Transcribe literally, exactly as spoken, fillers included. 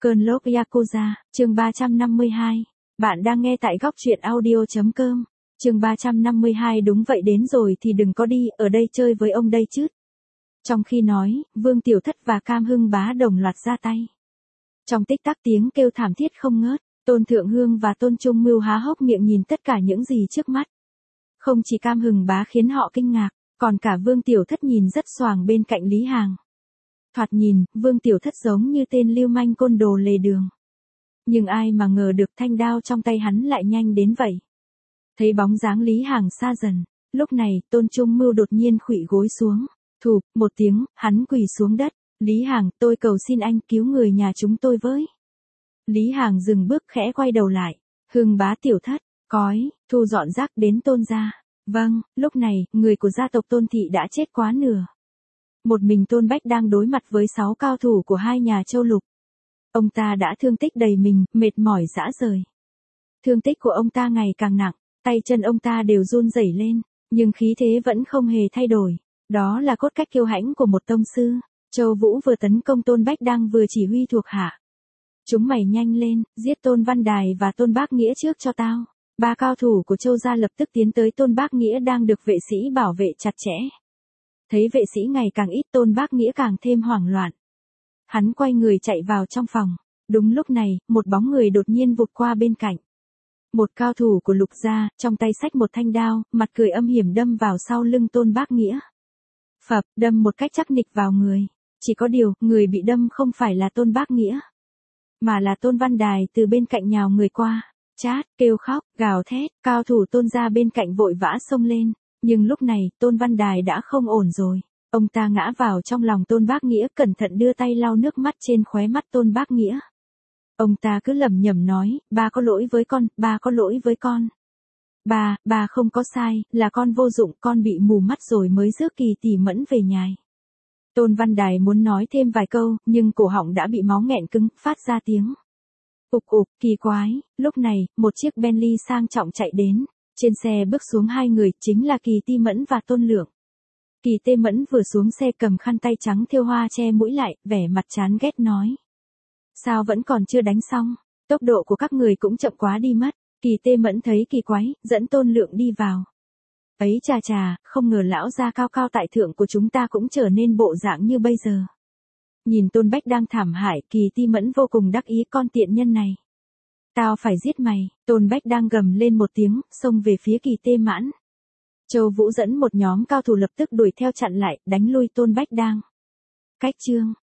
Cơn lốc Yakuza, chương ba trăm năm mươi hai. Bạn đang nghe tại góc truyện audio.com. Chương ba trăm năm mươi hai. Đúng vậy, đến rồi thì đừng có đi, ở đây chơi với ông đây chứ. Trong khi nói, Vương Tiểu Thất và Cam Hưng Bá đồng loạt ra tay. Trong tích tắc tiếng kêu thảm thiết không ngớt, Tôn Thượng Hương và Tôn Trung Mưu há hốc miệng nhìn tất cả những gì trước mắt. Không chỉ Cam Hưng Bá khiến họ kinh ngạc, còn cả Vương Tiểu Thất nhìn rất xoàng bên cạnh Lý Hàng. Thoạt nhìn, Vương Tiểu Thất giống như tên lưu manh côn đồ lề đường. Nhưng ai mà ngờ được thanh đao trong tay hắn lại nhanh đến vậy. Thấy bóng dáng Lý Hàng xa dần, lúc này Tôn Trung Mưu đột nhiên khuỵu gối xuống. Thụp, một tiếng, hắn quỳ xuống đất. Lý Hàng, tôi cầu xin anh cứu người nhà chúng tôi với. Lý Hàng dừng bước khẽ quay đầu lại. Hưng Bá Tiểu Thất, cói, thu dọn rác đến Tôn gia. Vâng, lúc này, người của gia tộc Tôn Thị đã chết quá nửa. Một mình Tôn Bách đang đối mặt với sáu cao thủ của hai nhà châu lục. Ông ta đã thương tích đầy mình, mệt mỏi rã rời. Thương tích của ông ta ngày càng nặng, tay chân ông ta đều run rẩy lên, nhưng khí thế vẫn không hề thay đổi. Đó là cốt cách kiêu hãnh của một tông sư. Châu Vũ vừa tấn công Tôn Bách đang vừa chỉ huy thuộc hạ. Chúng mày nhanh lên, giết Tôn Văn Đài và Tôn Bác Nghĩa trước cho tao. Ba cao thủ của Châu gia lập tức tiến tới Tôn Bác Nghĩa đang được vệ sĩ bảo vệ chặt chẽ. Thấy vệ sĩ ngày càng ít, Tôn Bác Nghĩa càng thêm hoảng loạn. Hắn quay người chạy vào trong phòng. Đúng lúc này, một bóng người đột nhiên vụt qua bên cạnh. Một cao thủ của Lục gia, trong tay xách một thanh đao, mặt cười âm hiểm đâm vào sau lưng Tôn Bác Nghĩa. Phập, đâm một cách chắc nịch vào người. Chỉ có điều, người bị đâm không phải là Tôn Bác Nghĩa, mà là Tôn Văn Đài từ bên cạnh nhào người qua. Chát, kêu khóc, gào thét, cao thủ Tôn gia bên cạnh vội vã xông lên. Nhưng lúc này, Tôn Văn Đài đã không ổn rồi. Ông ta ngã vào trong lòng Tôn Bác Nghĩa, cẩn thận đưa tay lau nước mắt trên khóe mắt Tôn Bác Nghĩa. Ông ta cứ lẩm nhẩm nói, ba có lỗi với con, ba có lỗi với con. Ba, ba không có sai, là con vô dụng, con bị mù mắt rồi mới rước Kỳ Tỷ Mẫn về nhài. Tôn Văn Đài muốn nói thêm vài câu, nhưng cổ họng đã bị máu nghẹn cứng, phát ra tiếng ục ục. Kỳ quái, lúc này, một chiếc Bentley sang trọng chạy đến. Trên xe bước xuống hai người, chính là Kỳ Ti Mẫn và Tôn Lượng. Kỳ Tê Mẫn vừa xuống xe cầm khăn tay trắng thêu hoa che mũi lại, vẻ mặt chán ghét nói. Sao vẫn còn chưa đánh xong, tốc độ của các người cũng chậm quá đi mất. Kỳ Tê Mẫn thấy kỳ quái, dẫn Tôn Lượng đi vào. Ấy chà chà, không ngờ lão gia cao cao tại thượng của chúng ta cũng trở nên bộ dạng như bây giờ. Nhìn Tôn Bách đang thảm hại, Kỳ Ti Mẫn vô cùng đắc ý, con tiện nhân này. Tao phải giết mày. Tôn Bách đang gầm lên một tiếng, xông về phía Kỳ Tê Mãn. Châu Vũ dẫn một nhóm cao thủ lập tức đuổi theo chặn lại, đánh lui Tôn Bách đang. Cách chương.